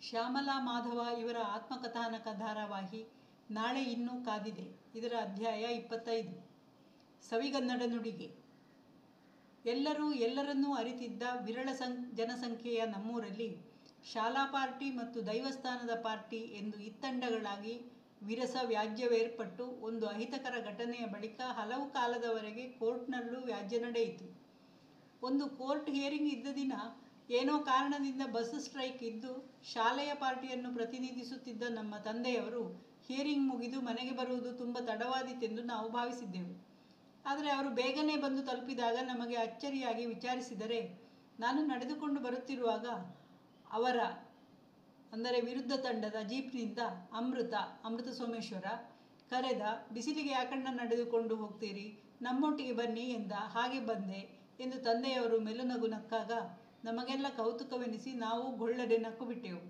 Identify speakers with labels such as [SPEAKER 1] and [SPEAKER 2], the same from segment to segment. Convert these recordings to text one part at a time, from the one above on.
[SPEAKER 1] ಶ್ಯಾಮಲಾ ಮಾಧವ ಇವರ ಆತ್ಮಕಥಾನಕ ಧಾರಾವಾಹಿ ನಾಳೆ ಇನ್ನೂ ಕಾದಿದೆ. ಇದರ ಅಧ್ಯಾಯ 25. ಸವಿಗನ್ನಡ ನುಡಿಗೆ. ಎಲ್ಲರೂ ಎಲ್ಲರನ್ನೂ ಅರಿತಿದ್ದ ವಿರಳ ಜನಸಂಖ್ಯೆಯ ನಮ್ಮೂರಲ್ಲಿ ಶಾಲಾ ಪಾರ್ಟಿ ಮತ್ತು ದೈವಸ್ಥಾನದ ಪಾರ್ಟಿ ಎಂದು ಇತ್ತಂಡಗಳಾಗಿ ವಿರಸ ವ್ಯಾಜ್ಯವೇರ್ಪಟ್ಟು ಒಂದು ಅಹಿತಕರ ಘಟನೆಯ ಬಳಿಕ ಹಲವು ಕಾಲದವರೆಗೆ ಕೋರ್ಟ್ನಲ್ಲೂ ವ್ಯಾಜ್ಯ ನಡೆಯಿತು. ಒಂದು ಕೋರ್ಟ್ ಹಿಯರಿಂಗ್ ಇದ್ದ ದಿನ ಏನೋ ಕಾರಣದಿಂದ ಬಸ್ ಸ್ಟ್ರೈಕ್ ಇದ್ದು ಶಾಲೆಯ ಪಾರ್ಟಿಯನ್ನು ಪ್ರತಿನಿಧಿಸುತ್ತಿದ್ದ ನಮ್ಮ ತಂದೆಯವರು ಹಿಯರಿಂಗ್ ಮುಗಿದು ಮನೆಗೆ ಬರುವುದು ತುಂಬ ತಡವಾದೀತೆಂದು ನಾವು ಭಾವಿಸಿದ್ದೆವು. ಆದರೆ ಅವರು ಬೇಗನೆ ಬಂದು ತಲುಪಿದಾಗ ನಮಗೆ ಅಚ್ಚರಿಯಾಗಿ ವಿಚಾರಿಸಿದರೆ, ನಾನು ನಡೆದುಕೊಂಡು ಬರುತ್ತಿರುವಾಗ ಅವರ ಅಂದರೆ ವಿರುದ್ಧ ತಂಡದ ಜೀಪ್ನಿಂದ ಅಮೃತ ಸೋಮೇಶ್ವರ ಕರೆದ, ಬಿಸಿಲಿಗೆ ಯಾಕಣ್ಣ ನಡೆದುಕೊಂಡು ಹೋಗ್ತೀರಿ, ನಮ್ಮೊಟ್ಟಿಗೆ ಬನ್ನಿ ಎಂದ. ಹಾಗೆ ಬಂದೆ ಎಂದು ತಂದೆಯವರು ಮೆಲುನಗು ನಕ್ಕಾಗ ನಮಗೆಲ್ಲ ಕೌತುಕವೆನಿಸಿ ನಾವು ಗೊಳ್ಳದೆ ನಕ್ಕು ಬಿಟ್ಟೆವು.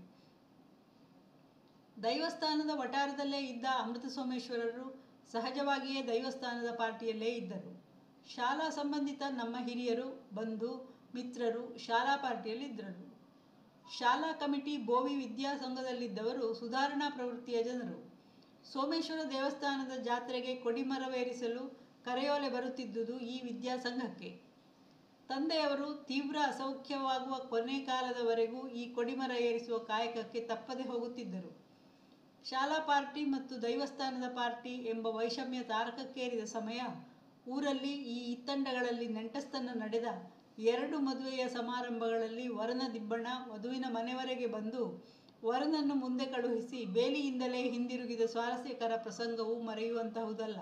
[SPEAKER 1] ದೈವಸ್ಥಾನದ ವಠಾರದಲ್ಲೇ ಇದ್ದ ಅಮೃತ ಸೋಮೇಶ್ವರರು ಸಹಜವಾಗಿಯೇ ದೈವಸ್ಥಾನದ ಪಾರ್ಟಿಯಲ್ಲೇ ಇದ್ದರು. ಶಾಲಾ ಸಂಬಂಧಿತ ನಮ್ಮ ಹಿರಿಯರು, ಬಂಧು ಮಿತ್ರರು ಶಾಲಾ ಪಾರ್ಟಿಯಲ್ಲಿದ್ದರು. ಶಾಲಾ ಕಮಿಟಿ ಬೋವಿ ವಿದ್ಯಾಸಂಘದಲ್ಲಿದ್ದವರು ಸುಧಾರಣಾ ಪ್ರವೃತ್ತಿಯ ಜನರು. ಸೋಮೇಶ್ವರ ದೇವಸ್ಥಾನದ ಜಾತ್ರೆಗೆ ಕೊಡಿಮರವೇರಿಸಲು ಕರೆಯೋಲೆ ಬರುತ್ತಿದ್ದುದು ಈ ವಿದ್ಯಾಸಂಘಕ್ಕೆ. ತಂದೆಯವರು ತೀವ್ರ ಅಸೌಖ್ಯವಾಗುವ ಕೊನೆ ಕಾಲದವರೆಗೂ ಈ ಕೊಡಿಮರ ಏರಿಸುವ ಕಾಯಕಕ್ಕೆ ತಪ್ಪದೆ ಹೋಗುತ್ತಿದ್ದರು. ಶಾಲಾ ಪಾರ್ಟಿ ಮತ್ತು ದೈವಸ್ಥಾನದ ಪಾರ್ಟಿ ಎಂಬ ವೈಷಮ್ಯ ತಾರಕಕ್ಕೇರಿದ ಸಮಯ, ಊರಲ್ಲಿ ಈ ಇತ್ತಂಡಗಳಲ್ಲಿ ನೆಂಟಸ್ತನ ನಡೆದ 2 ಮದುವೆಯ ಸಮಾರಂಭಗಳಲ್ಲಿ ವರನ ದಿಬ್ಬಣ ವಧುವಿನ ಮನೆವರೆಗೆ ಬಂದು ವರನನ್ನು ಮುಂದೆ ಕಳುಹಿಸಿ ಬೇಲಿಯಿಂದಲೇ ಹಿಂದಿರುಗಿದ ಸ್ವಾರಸ್ಯಕರ ಪ್ರಸಂಗವು ಮರೆಯುವಂತಹುದಲ್ಲ.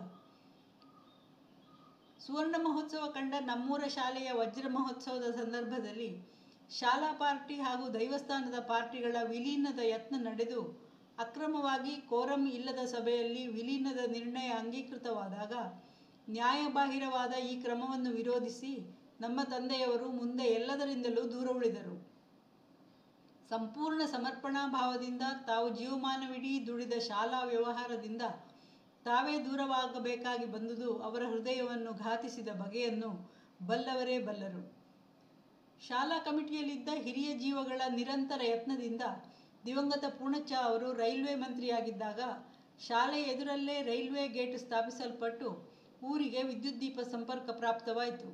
[SPEAKER 1] ಸುವರ್ಣ ಮಹೋತ್ಸವ ಕಂಡ ನಮ್ಮೂರ ಶಾಲೆಯ ವಜ್ರ ಮಹೋತ್ಸವದ ಸಂದರ್ಭದಲ್ಲಿ ಶಾಲಾ ಪಾರ್ಟಿ ಹಾಗೂ ದೈವಸ್ಥಾನದ ಪಾರ್ಟಿಗಳ ವಿಲೀನದ ಯತ್ನ ನಡೆದು ಅಕ್ರಮವಾಗಿ ಕೋರಂ ಇಲ್ಲದ ಸಭೆಯಲ್ಲಿ ವಿಲೀನದ ನಿರ್ಣಯ ಅಂಗೀಕೃತವಾದಾಗ ನ್ಯಾಯಬಾಹಿರವಾದ ಈ ಕ್ರಮವನ್ನು ವಿರೋಧಿಸಿ ನಮ್ಮ ತಂದೆಯವರು ಮುಂದೆ ಎಲ್ಲದರಿಂದಲೂ ದೂರ ಉಳಿದರು. ಸಂಪೂರ್ಣ ಸಮರ್ಪಣಾ ಭಾವದಿಂದ ತಾವು ಜೀವಮಾನವಿಡೀ ದುಡಿದ ಶಾಲಾ ವ್ಯವಹಾರದಿಂದ ತಾವೇ ದೂರವಾಗಬೇಕಾಗಿ ಬಂದುದು ಅವರ ಹೃದಯವನ್ನು ಘಾತಿಸಿದ ಬಗೆಯನ್ನು ಬಲ್ಲವರೇ ಬಲ್ಲರು. ಶಾಲಾ ಕಮಿಟಿಯಲ್ಲಿದ್ದ ಹಿರಿಯ ಜೀವಗಳ ನಿರಂತರ ಯತ್ನದಿಂದ ದಿವಂಗತ ಪೂರ್ಣಚ್ಚ ಅವರು ರೈಲ್ವೆ ಮಂತ್ರಿಯಾಗಿದ್ದಾಗ ಶಾಲೆಯ ಎದುರಲ್ಲೇ ರೈಲ್ವೆ ಗೇಟ್ ಸ್ಥಾಪಿಸಲ್ಪಟ್ಟು ಊರಿಗೆ ವಿದ್ಯುತ್ ದೀಪ ಸಂಪರ್ಕ ಪ್ರಾಪ್ತವಾಯಿತು.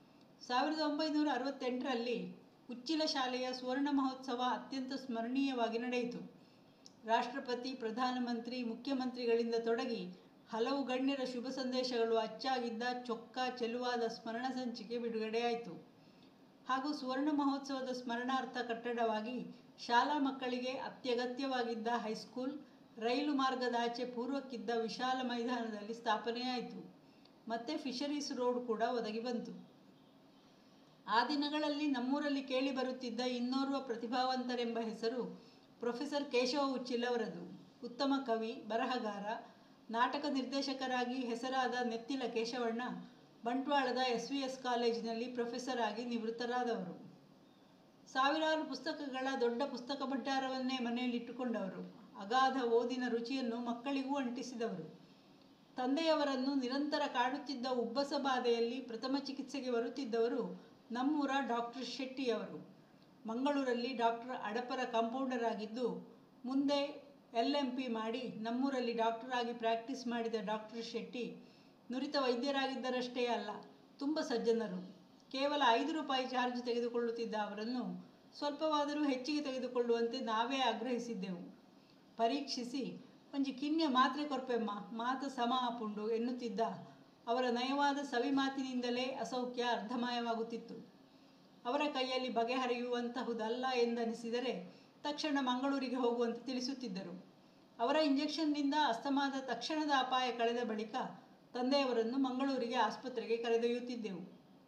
[SPEAKER 1] 1968ರಲ್ಲಿ ಉಚ್ಚಿಲ ಶಾಲೆಯ ಸುವರ್ಣ ಮಹೋತ್ಸವ ಅತ್ಯಂತ ಸ್ಮರಣೀಯವಾಗಿ ನಡೆಯಿತು. ರಾಷ್ಟ್ರಪತಿ, ಪ್ರಧಾನಮಂತ್ರಿ, ಮುಖ್ಯಮಂತ್ರಿಗಳಿಂದ ತೊಡಗಿ ಹಲವು ಗಣ್ಯರ ಶುಭ ಸಂದೇಶಗಳು ಅಚ್ಚಾಗಿದ್ದ ಚೊಕ್ಕ ಚೆಲುವಾದ ಸ್ಮರಣ ಸಂಚಿಕೆ ಬಿಡುಗಡೆಯಾಯಿತು. ಹಾಗೂ ಸುವರ್ಣ ಮಹೋತ್ಸವದ ಸ್ಮರಣಾರ್ಥ ಕಟ್ಟಡವಾಗಿ ಶಾಲಾ ಮಕ್ಕಳಿಗೆ ಅತ್ಯಗತ್ಯವಾಗಿದ್ದ ಹೈಸ್ಕೂಲ್ ರೈಲು ಮಾರ್ಗದಾಚೆ ಪೂರ್ವಕ್ಕಿದ್ದ ವಿಶಾಲ ಮೈದಾನದಲ್ಲಿ ಸ್ಥಾಪನೆಯಾಯಿತು. ಮತ್ತೆ ಫಿಶರೀಸ್ ರೋಡ್ ಕೂಡ ಒದಗಿ ಬಂತು. ಆ ದಿನಗಳಲ್ಲಿ ನಮ್ಮೂರಲ್ಲಿ ಕೇಳಿ ಬರುತ್ತಿದ್ದ ಇನ್ನೋರ್ವ ಪ್ರತಿಭಾವಂತರೆಂಬ ಹೆಸರು ಪ್ರೊಫೆಸರ್ ಕೇಶವ ಉಚ್ಚಿಲ್ ಅವರದು. ಉತ್ತಮ ಕವಿ, ಬರಹಗಾರ, ನಾಟಕ ನಿರ್ದೇಶಕರಾಗಿ ಹೆಸರಾದ ನೆತ್ತಿಲ ಕೇಶವಣ್ಣ ಬಂಟ್ವಾಳದ SVS ಕಾಲೇಜಿನಲ್ಲಿ ಪ್ರೊಫೆಸರ್ ಆಗಿ ನಿವೃತ್ತರಾದವರು. ಸಾವಿರಾರು ಪುಸ್ತಕಗಳ ದೊಡ್ಡ ಪುಸ್ತಕ ಭಂಡಾರವನ್ನೇ ಮನೆಯಲ್ಲಿಟ್ಟುಕೊಂಡವರು. ಅಗಾಧ ಓದಿನ ರುಚಿಯನ್ನು ಮಕ್ಕಳಿಗೂ ಅಂಟಿಸಿದವರು. ತಂದೆಯವರನ್ನು ನಿರಂತರ ಕಾಡುತ್ತಿದ್ದ ಉಬ್ಬಸ ಬಾಧೆಯಲ್ಲಿ ಪ್ರಥಮ ಚಿಕಿತ್ಸೆಗೆ ಬರುತ್ತಿದ್ದವರು ನಮ್ಮೂರ ಡಾಕ್ಟರ್ ಶೆಟ್ಟಿಯವರು. ಮಂಗಳೂರಲ್ಲಿ ಡಾಕ್ಟರ್ ಅಡಪರ ಕಾಂಪೌಂಡರ್ ಆಗಿದ್ದು ಮುಂದೆ LMP ಮಾಡಿ ನಮ್ಮೂರಲ್ಲಿ ಡಾಕ್ಟರ್ ಆಗಿ ಪ್ರಾಕ್ಟೀಸ್ ಮಾಡಿದ ಡಾಕ್ಟರ್ ಶೆಟ್ಟಿ ನುರಿತ ವೈದ್ಯರಾಗಿದ್ದರಷ್ಟೇ ಅಲ್ಲ, ತುಂಬ ಸಜ್ಜನರು. ಕೇವಲ 5 ರೂಪಾಯಿ ಚಾರ್ಜ್ ತೆಗೆದುಕೊಳ್ಳುತ್ತಿದ್ದ ಅವರನ್ನು ಸ್ವಲ್ಪವಾದರೂ ಹೆಚ್ಚಿಗೆ ತೆಗೆದುಕೊಳ್ಳುವಂತೆ ನಾವೇ ಆಗ್ರಹಿಸಿದ್ದೆವು. ಪರೀಕ್ಷಿಸಿ ಒಂಜಿ ಕಿನ್ಯ ಮಾತ್ರೆ ಕೊರ್ಪೆಮ್ಮ, ಮಾತ ಸಮ ಆಪುಂಡು ಎನ್ನುತ್ತಿದ್ದ ಅವರ ನಯವಾದ ಸವಿ ಮಾತಿನಿಂದಲೇ ಅಸೌಖ್ಯ ಅರ್ಧಮಾಯವಾಗುತ್ತಿತ್ತು. ಅವರ ಕೈಯಲ್ಲಿ ಬಗೆಹರಿಯುವಂತಹುದಲ್ಲ ಎಂದನಿಸಿದರೆ ತಕ್ಷಣ ಮಂಗಳೂರಿಗೆ ಹೋಗುವಂತೆ ತಿಳಿಸುತ್ತಿದ್ದರು. ಅವರ ಇಂಜೆಕ್ಷನ್ನಿಂದ ಅಸ್ತಮಾದ ತಕ್ಷಣದ ಅಪಾಯ ಕಳೆದ ಬಳಿಕ ತಂದೆಯವರನ್ನು ಮಂಗಳೂರಿಗೆ ಆಸ್ಪತ್ರೆಗೆ ಕರೆದೊಯ್ಯುತ್ತಿದ್ದೆವು.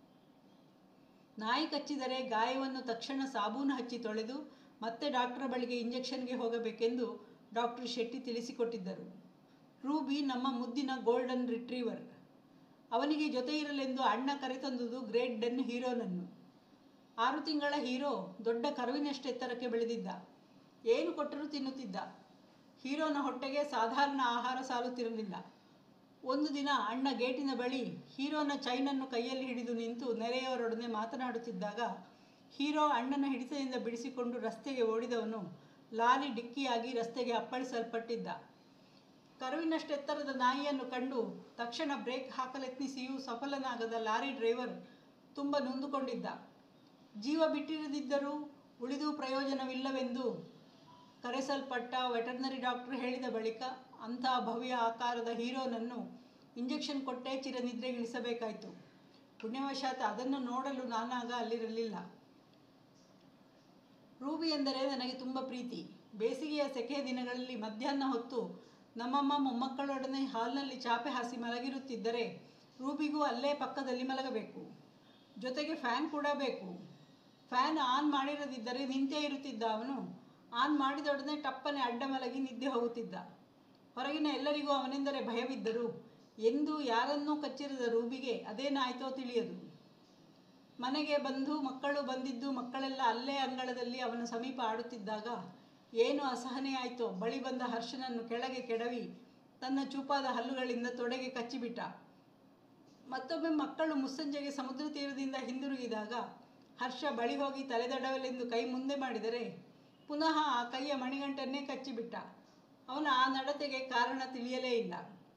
[SPEAKER 1] ನಾಯಿ ಕಚ್ಚಿದರೆ ಗಾಯವನ್ನು ತಕ್ಷಣ ಸಾಬೂನು ಹಚ್ಚಿ ತೊಳೆದು ಮತ್ತೆ ಡಾಕ್ಟರ್ ಬಳಿಗೆ ಇಂಜೆಕ್ಷನ್ಗೆ ಹೋಗಬೇಕೆಂದು ಡಾಕ್ಟರ್ ಶೆಟ್ಟಿ ತಿಳಿಸಿಕೊಟ್ಟಿದ್ದರು. ರೂಬಿ ನಮ್ಮ ಮುದ್ದಿನ ಗೋಲ್ಡನ್ ರಿಟ್ರೀವರ್. ಅವನಿಗೆ ಜೊತೆ ಇರಲೆಂದು ಅಣ್ಣ ಕರೆತಂದುದು ಗ್ರೇಟ್ ಡೆನ್ ಹೀರೋನನ್ನು. 6 ತಿಂಗಳ ಹೀರೋ ದೊಡ್ಡ ಕರುವಿನಷ್ಟೆತ್ತರಕ್ಕೆ ಬೆಳೆದಿದ್ದ. ಏನು ಕೊಟ್ಟರೂ ತಿನ್ನುತ್ತಿದ್ದ. ಹೀರೋನ ಹೊಟ್ಟೆಗೆ ಸಾಧಾರಣ ಆಹಾರ ಸಾಲುತ್ತಿರಲಿಲ್ಲ. ಒಂದು ದಿನ ಅಣ್ಣ ಗೇಟಿನ ಬಳಿ ಹೀರೋನ ಚೈನನ್ನು ಕೈಯಲ್ಲಿ ಹಿಡಿದು ನಿಂತು ನೆರೆಯವರೊಡನೆ ಮಾತನಾಡುತ್ತಿದ್ದಾಗ ಹೀರೋ ಅಣ್ಣನ ಹಿಡಿತದಿಂದ ಬಿಡಿಸಿಕೊಂಡು ರಸ್ತೆಗೆ ಓಡಿದವನು ಲಾರಿ ಡಿಕ್ಕಿಯಾಗಿ ರಸ್ತೆಗೆ ಅಪ್ಪಳಿಸಲ್ಪಟ್ಟಿದ್ದ. ಕರುವಿನಷ್ಟೆತ್ತರದ ನಾಯಿಯನ್ನು ಕಂಡು ತಕ್ಷಣ ಬ್ರೇಕ್ ಹಾಕಲೆತ್ನಿಸಿಯೂ ಸಫಲನಾಗದ ಲಾರಿ ಡ್ರೈವರ್ ತುಂಬ ನೊಂದುಕೊಂಡಿದ್ದ. ಜೀವ ಬಿಟ್ಟಿರದಿದ್ದರೂ ಉಳಿದು ಪ್ರಯೋಜನವಿಲ್ಲವೆಂದು ಕರೆಸಲ್ಪಟ್ಟ ವೆಟರ್ನರಿ ಡಾಕ್ಟರ್ ಹೇಳಿದ ಬಳಿಕ ಅಂಥ ಭವ್ಯ ಆಕಾರದ ಹೀರೋನನ್ನು ಇಂಜೆಕ್ಷನ್ ಕೊಟ್ಟೇ ಚಿರನಿದ್ರೆಗಿಳಿಸಬೇಕಾಯಿತು. ಪುಣ್ಯವಶಾತ್ ಅದನ್ನು ನೋಡಲು ನಾನಾಗ ಅಲ್ಲಿರಲಿಲ್ಲ. ರೂಬಿ ಎಂದರೆ ನನಗೆ ತುಂಬ ಪ್ರೀತಿ. ಬೇಸಿಗೆಯ ಸೆಕೆಯ ದಿನಗಳಲ್ಲಿ ಮಧ್ಯಾಹ್ನ ಹೊತ್ತು ನಮ್ಮಮ್ಮ ಮೊಮ್ಮಕ್ಕಳೊಡನೆ ಹಾಲ್ನಲ್ಲಿ ಚಾಪೆ ಹಾಸಿ ಮಲಗಿರುತ್ತಿದ್ದರೆ ರೂಬಿಗೂ ಅಲ್ಲೇ ಪಕ್ಕದಲ್ಲಿ ಮಲಗಬೇಕು. ಜೊತೆಗೆ ಫ್ಯಾನ್ ಕೂಡ ಬೇಕು. ಫ್ಯಾನ್ ಆನ್ ಮಾಡಿರದಿದ್ದರೆ ನಿಂತೇ ಇರುತ್ತಿದ್ದ ಅವನು. ಆನ್ ಮಾಡಿದೊಡನೆ ಟಪ್ಪನೆ ಅಡ್ಡ ಮಲಗಿ ನಿದ್ದೆ ಹೋಗುತ್ತಿದ್ದ. ಹೊರಗಿನ ಎಲ್ಲರಿಗೂ ಅವನೆಂದರೆ ಭಯವಿದ್ದರು. ಎಂದೂ ಯಾರನ್ನೂ ಕಚ್ಚಿರದ ರೂಬಿಗೆ ಅದೇನಾಯ್ತೋ ತಿಳಿಯದು. ಮನೆಗೆ ಬಂದು ಮಕ್ಕಳು ಬಂದಿದ್ದು ಮಕ್ಕಳೆಲ್ಲ ಅಲ್ಲೇ ಅಂಗಳದಲ್ಲಿ ಅವನ ಸಮೀಪ ಆಡುತ್ತಿದ್ದಾಗ ಏನು ಅಸಹನೆಯಾಯಿತೋ ಬಳಿ ಬಂದ ಹರ್ಷನನ್ನು ಕೆಳಗೆ ಕೆಡವಿ ತನ್ನ ಚೂಪಾದ ಹಲ್ಲುಗಳಿಂದ ತೊಡೆಗೆ ಕಚ್ಚಿಬಿಟ್ಟ. ಮತ್ತೊಮ್ಮೆ ಮಕ್ಕಳು ಮುಸ್ಸಂಜೆಗೆ ಸಮುದ್ರ ತೀರದಿಂದ ಹಿಂದಿರುಗಿದಾಗ ಹರ್ಷ ಬಳಿ ಹೋಗಿ ತಲೆದಡವಲೆಂದು ಕೈ ಮುಂದೆ ಮಾಡಿದರೆ ಪುನಃ ಆ ಕೈಯ ಮಣಿಗಂಟನ್ನೇ ಕಚ್ಚಿಬಿಟ್ಟ. ಅವನ ಆ ನಡತೆಗೆ ಕಾರಣ ತಿಳಿಯಲೇ ಇಲ್ಲ.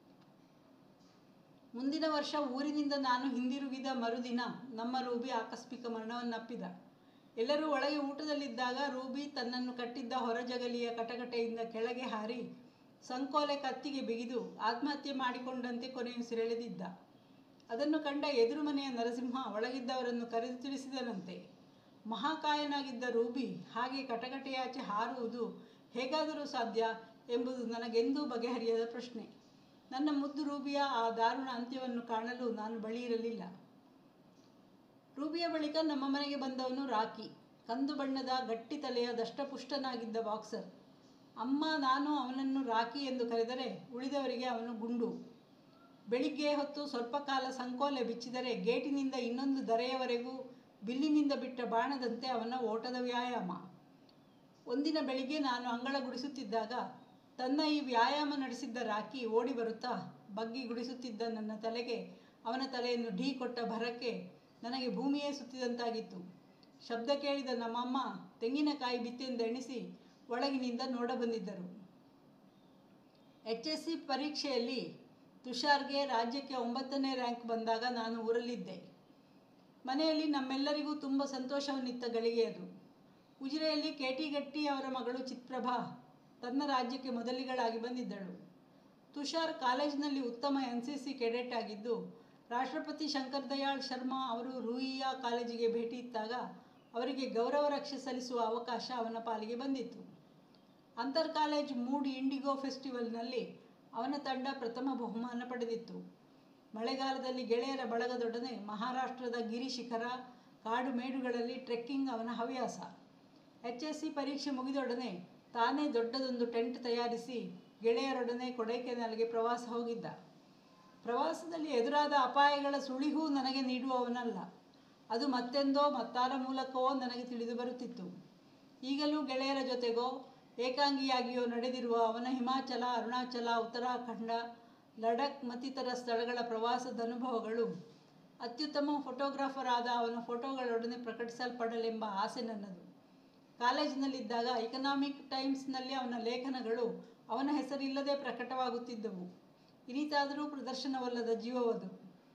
[SPEAKER 1] ಮುಂದಿನ ವರ್ಷ ಊರಿನಿಂದ ನಾನು ಹಿಂದಿರುಗಿದ ಮರುದಿನ ನಮ್ಮ ರೂಬಿ ಆಕಸ್ಮಿಕ ಮರಣವನ್ನಪ್ಪಿದ. ಎಲ್ಲರೂ ಒಳಗೆ ಊಟದಲ್ಲಿದ್ದಾಗ ರೂಬಿ ತನ್ನನ್ನು ಕಟ್ಟಿದ್ದ ಹೊರಜಗಲಿಯ ಕಟಕಟೆಯಿಂದ ಕೆಳಗೆ ಹಾರಿ ಸಂಕೋಲೆ ಕತ್ತಿಗೆ ಬಿಗಿದು ಆತ್ಮಹತ್ಯೆ ಮಾಡಿಕೊಂಡಂತೆ ಕೊನೆಯುಸಿರೆಳೆದಿದ್ದ. ಅದನ್ನು ಕಂಡ ಎದುರು ಮನೆಯ ನರಸಿಂಹ ಒಳಗಿದ್ದವರನ್ನು ಕರೆದು ತಿಳಿಸಿದನಂತೆ. ಮಹಾಕಾಯನಾಗಿದ್ದ ರೂಬಿ ಹಾಗೆ ಕಟಕಟೆಯಾಚೆ ಹಾರುವುದು ಹೇಗಾದರೂ ಸಾಧ್ಯ ಎಂಬುದು ನನಗೆಂದೂ ಬಗೆಹರಿಯದ ಪ್ರಶ್ನೆ. ನನ್ನ ಮುದ್ದು ರೂಬಿಯ ಆ ದಾರುಣ ಅಂತ್ಯವನ್ನು ಕಾಣಲು ನಾನು ಬಳಿ ಇರಲಿಲ್ಲ. ರೂಬಿಯ ಬಳಿಕ ನಮ್ಮ ಮನೆಗೆ ಬಂದವನು ರಾಕಿ. ಕಂದು ಬಣ್ಣದ ಗಟ್ಟಿ ತಲೆಯ ದಷ್ಟಪುಷ್ಟನಾಗಿದ್ದ ಬಾಕ್ಸರ್. ಅಮ್ಮ ನಾನು ಅವನನ್ನು ರಾಕಿ ಎಂದು ಕರೆದರೆ ಉಳಿದವರಿಗೆ ಅವನು ಗುಂಡು. ಬೆಳಿಗ್ಗೆ ಹೊತ್ತು ಸ್ವಲ್ಪ ಕಾಲ ಸಂಕೋಲೆ ಬಿಚ್ಚಿದರೆ ಗೇಟಿನಿಂದ ಇನ್ನೊಂದು ದರೆಯವರೆಗೂ ಬಿಲ್ಲಿನಿಂದ ಬಿಟ್ಟ ಬಾಣದಂತೆ ಅವನ ಓಟದ ವ್ಯಾಯಾಮ. ಒಂದಿನ ಬೆಳಿಗ್ಗೆ ನಾನು ಅಂಗಳ ಗುಡಿಸುತ್ತಿದ್ದಾಗ ತನ್ನ ಈ ವ್ಯಾಯಾಮ ನಡೆಸಿದ್ದ ರಾಕಿ ಓಡಿ ಬರುತ್ತಾ ಬಗ್ಗಿ ಗುಡಿಸುತ್ತಿದ್ದ ನನ್ನ ತಲೆಗೆ ಅವನ ತಲೆಯನ್ನು ಢೀ ಕೊಟ್ಟ ಭರಕ್ಕೆ ನನಗೆ ಭೂಮಿಯೇ ಸುತ್ತಿದಂತಾಗಿತ್ತು. ಶಬ್ದ ಕೇಳಿದ ನಮ್ಮಮ್ಮ ತೆಂಗಿನಕಾಯಿ ಬಿತ್ತೆಂದೆಣಿಸಿ ಒಳಗಿನಿಂದ ನೋಡಬಂದಿದ್ದರು. HSC ಪರೀಕ್ಷೆಯಲ್ಲಿ ತುಷಾರ್ಗೆ ರಾಜ್ಯಕ್ಕೆ 9ನೇ ರ್ಯಾಂಕ್ ಬಂದಾಗ ನಾನು ಊರಲ್ಲಿದ್ದೆ. ಮನೆಯಲ್ಲಿ ನಮ್ಮೆಲ್ಲರಿಗೂ ತುಂಬ ಸಂತೋಷವನ್ನಿತ್ತ ಗಳಿಗೆಯದು. ಉಜಿರೆಯಲ್ಲಿ KT ಗಟ್ಟಿ ಅವರ ಮಗಳು ಚಿತ್ಪ್ರಭಾ ತನ್ನ ರಾಜ್ಯಕ್ಕೆ ಮೊದಲಿಗಳಾಗಿ ಬಂದಿದ್ದಳು. ತುಷಾರ್ ಕಾಲೇಜಿನಲ್ಲಿ ಉತ್ತಮ NCC ಕೆಡೆಟ್ ಆಗಿದ್ದು ರಾಷ್ಟ್ರಪತಿ ಶಂಕರ್ ದಯಾಳ್ ಶರ್ಮಾ ಅವರು ರೂಯಿಯಾ ಕಾಲೇಜಿಗೆ ಭೇಟಿ ಇತ್ತಾಗ ಅವರಿಗೆ ಗೌರವ ರಕ್ಷೆ ಸಲ್ಲಿಸುವ ಅವಕಾಶ ಅವನ ಪಾಲಿಗೆ ಬಂದಿತ್ತು. ಅಂತರ್ ಕಾಲೇಜ್ ಮೂಡ್ ಇಂಡಿಗೋ ಫೆಸ್ಟಿವಲ್ನಲ್ಲಿ ಅವನ ತಂಡ ಪ್ರಥಮ ಬಹುಮಾನ ಪಡೆದಿತ್ತು. ಮಳೆಗಾಲದಲ್ಲಿ ಗೆಳೆಯರ ಬಳಗದೊಡನೆ ಮಹಾರಾಷ್ಟ್ರದ ಗಿರಿಶಿಖರ ಕಾಡು ಮೇಡುಗಳಲ್ಲಿ ಟ್ರೆಕ್ಕಿಂಗ್ ಅವನ ಹವ್ಯಾಸ. HSC ಪರೀಕ್ಷೆ ಮುಗಿದೊಡನೆ ತಾನೇ ದೊಡ್ಡದೊಂದು ಟೆಂಟ್ ತಯಾರಿಸಿ ಗೆಳೆಯರೊಡನೆ ಕೊಡೈಕೆನಾಲ್ಗೆ ಪ್ರವಾಸ ಹೋಗಿದ್ದ. ಪ್ರವಾಸದಲ್ಲಿ ಎದುರಾದ ಅಪಾಯಗಳ ಸುಳಿವು ನನಗೆ ನೀಡುವವನಲ್ಲ. ಅದು ಮತ್ತೆಂದೋ ಮತ್ತಾರ ಮೂಲಕವೋ ನನಗೆ ತಿಳಿದು ಬರುತ್ತಿತ್ತು. ಈಗಲೂ ಗೆಳೆಯರ ಜೊತೆಗೋ ಏಕಾಂಗಿಯಾಗಿಯೋ ನಡೆದಿರುವ ಅವನ ಹಿಮಾಚಲ, ಅರುಣಾಚಲ, ಉತ್ತರಾಖಂಡ, ಲಡಖ್ ಮತ್ತಿತರ ಸ್ಥಳಗಳ ಪ್ರವಾಸದ ಅನುಭವಗಳು ಅತ್ಯುತ್ತಮ ಫೋಟೋಗ್ರಾಫರ್ ಆದ ಅವನ ಫೋಟೋಗಳೊಡನೆ ಪ್ರಕಟಿಸಲ್ಪಡಲೆಂಬ ಆಸೆ ನನ್ನದು. ಕಾಲೇಜಿನಲ್ಲಿದ್ದಾಗ ಎಕನಾಮಿಕ್ ಟೈಮ್ಸ್ನಲ್ಲಿ ಅವನ ಲೇಖನಗಳು ಅವನ ಹೆಸರಿಲ್ಲದೆ ಪ್ರಕಟವಾಗುತ್ತಿದ್ದವು. ಇನಿತಾದರೂ ಪ್ರದರ್ಶನವಲ್ಲದ ಜೀವವದು.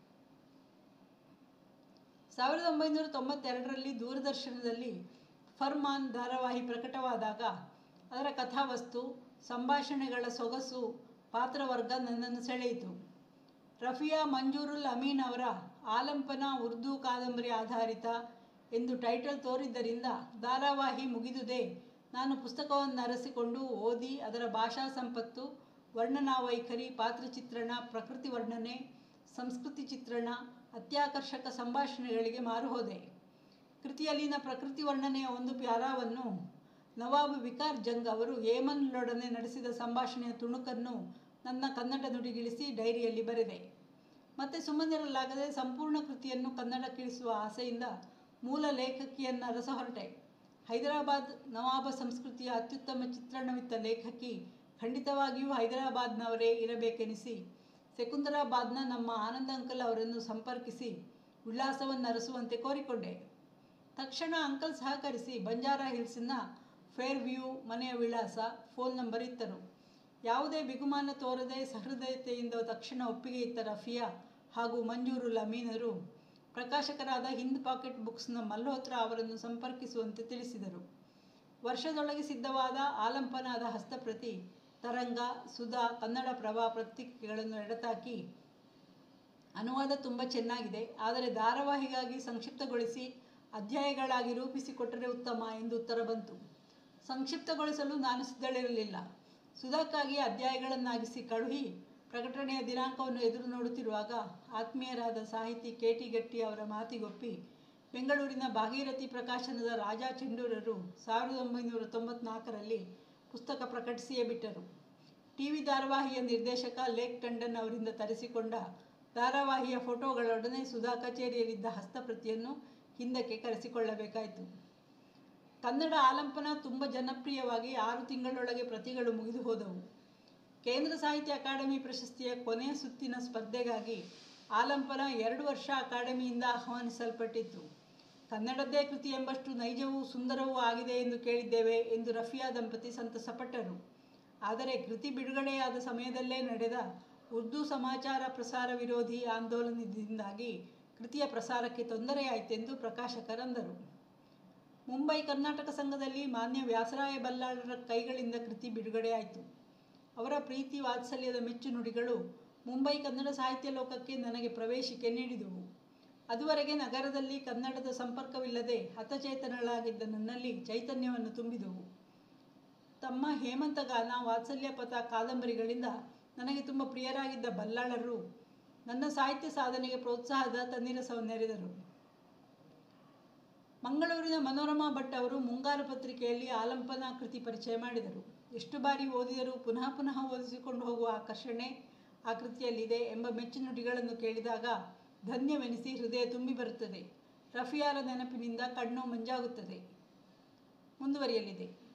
[SPEAKER 1] 1992ರಲ್ಲಿ ದೂರದರ್ಶನದಲ್ಲಿ ಫರ್ಮಾನ್ ಧಾರಾವಾಹಿ ಪ್ರಕಟವಾದಾಗ ಅದರ ಕಥಾವಸ್ತು, ಸಂಭಾಷಣೆಗಳ ಸೊಗಸು, ಪಾತ್ರವರ್ಗ ನನ್ನನ್ನು ಸೆಳೆಯಿತು. ರಫಿಯಾ ಮಂಜೂರುಲ್ ಅಮೀನ್ ಅವರ ಆಲಂಪನ ಉರ್ದು ಕಾದಂಬರಿ ಆಧಾರಿತ ಎಂದು ಟೈಟಲ್ ತೋರಿದ್ದರಿಂದ ಧಾರಾವಾಹಿ ಮುಗಿದುದೇ ನಾನು ಪುಸ್ತಕವನ್ನು ಅರಸಿಕೊಂಡು ಓದಿ ಅದರ ಭಾಷಾ ಸಂಪತ್ತು, ವರ್ಣನಾ ವೈಖರಿ, ಪಾತ್ರಚಿತ್ರಣ, ಪ್ರಕೃತಿ ವರ್ಣನೆ, ಸಂಸ್ಕೃತಿ ಚಿತ್ರಣ, ಅತ್ಯಾಕರ್ಷಕ ಸಂಭಾಷಣೆಗಳಿಗೆ ಮಾರುಹೋದೆ. ಕೃತಿಯಲ್ಲಿನ ಪ್ರಕೃತಿ ವರ್ಣನೆಯ ಒಂದು ಪ್ಯಾರಾವನ್ನು ನವಾಬ್ ವಿಕಾರ್ ಜಂಗ್ ಅವರು ಏಮನ್ನೊಡನೆ ನಡೆಸಿದ ಸಂಭಾಷಣೆಯ ತುಣುಕನ್ನು ನನ್ನ ಕನ್ನಡ ನುಡಿಗಿಳಿಸಿ ಡೈರಿಯಲ್ಲಿ ಬರೆದೆ. ಮತ್ತೆ ಸುಮ್ಮನಿರಲಾಗದೆ ಸಂಪೂರ್ಣ ಕೃತಿಯನ್ನು ಕನ್ನಡಕ್ಕಿಳಿಸುವ ಆಸೆಯಿಂದ ಮೂಲ ಲೇಖಕಿಯನ್ನು ಅರಸಹೊರಟೆ. ಹೈದರಾಬಾದ್ ನವಾಬ ಸಂಸ್ಕೃತಿಯ ಅತ್ಯುತ್ತಮ ಚಿತ್ರಣವಿತ್ತ ಲೇಖಕಿ ಖಂಡಿತವಾಗಿಯೂ ಹೈದರಾಬಾದ್ನವರೇ ಇರಬೇಕೆನಿಸಿ ಸೆಕುಂದರಾಬಾದ್ನ ನಮ್ಮ ಆನಂದ್ ಅಂಕಲ್ ಅವರನ್ನು ಸಂಪರ್ಕಿಸಿ ವಿಳಾಸವನ್ನು ಅರಸುವಂತೆ ಕೋರಿಕೊಂಡೆ. ತಕ್ಷಣ ಅಂಕಲ್ ಸಹಕರಿಸಿ ಬಂಜಾರಾ ಹಿಲ್ಸ್ನ ಫೇರ್ ವ್ಯೂ ಮನೆಯ ವಿಳಾಸ, ಫೋನ್ ನಂಬರ್ ಇತ್ತರು. ಯಾವುದೇ ಬಿಗುಮಾನ ತೋರದೆ ಸಹೃದಯತೆಯಿಂದ ತಕ್ಷಣ ಒಪ್ಪಿಗೆ ಇತ್ತ ರಫಿಯಾ ಹಾಗೂ ಮಂಜೂರುಲ್ ಅಮೀನರು ಪ್ರಕಾಶಕರಾದ ಹಿಂದ್ ಪಾಕೆಟ್ ಬುಕ್ಸ್ನ ಮಲ್ಹೋತ್ರಾ ಅವರನ್ನು ಸಂಪರ್ಕಿಸುವಂತೆ ತಿಳಿಸಿದರು. ವರ್ಷದೊಳಗೆ ಸಿದ್ಧವಾದ ಆಲಂಪನಾದ ಹಸ್ತಪ್ರತಿ ತರಂಗ, ಸುಧಾ, ಕನ್ನಡಪ್ರಭ ಪತ್ರಿಕೆಗಳನ್ನು ಎಡತಾಕಿ ಅನುವಾದ ತುಂಬ ಚೆನ್ನಾಗಿದೆ, ಆದರೆ ಧಾರಾವಾಹಿಗಾಗಿ ಸಂಕ್ಷಿಪ್ತಗೊಳಿಸಿ ಅಧ್ಯಾಯಗಳಾಗಿ ರೂಪಿಸಿಕೊಟ್ಟರೆ ಉತ್ತಮ ಎಂದು ಉತ್ತರ ಬಂತು. ಸಂಕ್ಷಿಪ್ತಗೊಳಿಸಲು ನಾನು ಸಿದ್ಧಳಿರಲಿಲ್ಲ. ಸುಧಾಕ್ಕಾಗಿ ಅಧ್ಯಾಯಗಳನ್ನಾಗಿಸಿ ಕಳುಹಿ ಪ್ರಕಟಣೆಯ ದಿನಾಂಕವನ್ನು ಎದುರು ನೋಡುತ್ತಿರುವಾಗ ಆತ್ಮೀಯರಾದ ಸಾಹಿತಿ ಕೆ.ಟಿ. ಗಟ್ಟಿ ಅವರ ಮಾತಿಗೊಪ್ಪಿ ಬೆಂಗಳೂರಿನ ಭಾಗೀರಥಿ ಪ್ರಕಾಶನದ ರಾಜಾ ಚೆಂಡೂರರು 1994ರಲ್ಲಿ ಪುಸ್ತಕ ಪ್ರಕಟಿಸಿಯೇ ಬಿಟ್ಟರು. ಟಿವಿ ಧಾರಾವಾಹಿಯ ನಿರ್ದೇಶಕ ಲೇಖ್ ಟಂಡನ್ ಅವರಿಂದ ತರಿಸಿಕೊಂಡ ಧಾರಾವಾಹಿಯ ಫೋಟೋಗಳೊಡನೆ ಸುಧಾ ಕಚೇರಿಯಲ್ಲಿದ್ದ ಹಸ್ತಪ್ರತಿಯನ್ನು ಹಿಂದಕ್ಕೆ ಕರೆಸಿಕೊಳ್ಳಬೇಕಾಯಿತು. ಕನ್ನಡ ಆಲಂಪನ ತುಂಬ ಜನಪ್ರಿಯವಾಗಿ 6 ತಿಂಗಳೊಳಗೆ ಪ್ರತಿಗಳು ಮುಗಿದು ಹೋದವು. ಕೇಂದ್ರ ಸಾಹಿತ್ಯ ಅಕಾಡೆಮಿ ಪ್ರಶಸ್ತಿಯ ಕೊನೆಯ ಸುತ್ತಿನ ಸ್ಪರ್ಧೆಗಾಗಿ ಆಲಂಪನ 2 ವರ್ಷ ಅಕಾಡೆಮಿಯಿಂದ ಆಹ್ವಾನಿಸಲ್ಪಟ್ಟಿತ್ತು. ಕನ್ನಡದ್ದೇ ಕೃತಿ ಎಂಬಷ್ಟು ನೈಜವೂ ಸುಂದರವೂ ಆಗಿದೆ ಎಂದು ಕೇಳಿದ್ದೇವೆ ಎಂದು ರಫಿಯಾ ದಂಪತಿ ಸಂತಸಪಟ್ಟರು. ಆದರೆ ಕೃತಿ ಬಿಡುಗಡೆಯಾದ ಸಮಯದಲ್ಲೇ ನಡೆದ ಉರ್ದು ಸಮಾಚಾರ ಪ್ರಸಾರ ವಿರೋಧಿ ಆಂದೋಲನದಿಂದಾಗಿ ಕೃತಿಯ ಪ್ರಸಾರಕ್ಕೆ ತೊಂದರೆಯಾಯಿತೆಂದು ಪ್ರಕಾಶಕರಂದರು. ಮುಂಬೈ ಕರ್ನಾಟಕ ಸಂಘದಲ್ಲಿ ಮಾನ್ಯ ವ್ಯಾಸರಾಯ ಬಲ್ಲಾಳರ ಕೈಗಳಿಂದ ಕೃತಿ ಬಿಡುಗಡೆಯಾಯಿತು. ಅವರ ಪ್ರೀತಿ ವಾತ್ಸಲ್ಯದ ಮೆಚ್ಚು ನುಡಿಗಳು ಮುಂಬೈ ಕನ್ನಡ ಸಾಹಿತ್ಯ ಲೋಕಕ್ಕೆ ನನಗೆ ಪ್ರವೇಶಿಕೆ ನೀಡಿದುವು. ಅದುವರೆಗೆ ನಗರದಲ್ಲಿ ಕನ್ನಡದ ಸಂಪರ್ಕವಿಲ್ಲದೆ ಹತಚೇತನಳಾಗಿದ್ದ ನನ್ನಲ್ಲಿ ಚೈತನ್ಯವನ್ನು ತುಂಬಿದುವು. ತಮ್ಮ ಹೇಮಂತಗಾನ, ವಾತ್ಸಲ್ಯಪಥ ಕಾದಂಬರಿಗಳಿಂದ ನನಗೆ ತುಂಬ ಪ್ರಿಯರಾಗಿದ್ದ ಬಲ್ಲಾಳರು ನನ್ನ ಸಾಹಿತ್ಯ ಸಾಧನೆಗೆ ಪ್ರೋತ್ಸಾಹದ ತನ್ನಿರಸವನ್ನೆರೆದರು. ಮಂಗಳೂರಿನ ಮನೋರಮಾ ಭಟ್ ಅವರು ಮುಂಗಾರು ಪತ್ರಿಕೆಯಲ್ಲಿ ಆಲಂಪನ ಕೃತಿ ಪರಿಚಯ ಮಾಡಿದರು. ಎಷ್ಟು ಬಾರಿ ಓದಿದರೂ ಪುನಃ ಪುನಃ ಓದಿಸಿಕೊಂಡು ಹೋಗುವ ಆಕರ್ಷಣೆ ಆ ಕೃತಿಯಲ್ಲಿದೆ ಎಂಬ ಮೆಚ್ಚು ನುಡಿಗಳನ್ನು ಕೇಳಿದಾಗ ಧನ್ಯವೆನಿಸಿ ಹೃದಯ ತುಂಬಿ ಬರುತ್ತದೆ. ರಫಿಯಾರ ನೆನಪಿನಿಂದ ಕಣ್ಣು ಮಂಜಾಗುತ್ತದೆ. ಮುಂದುವರಿಯಲಿದೆ.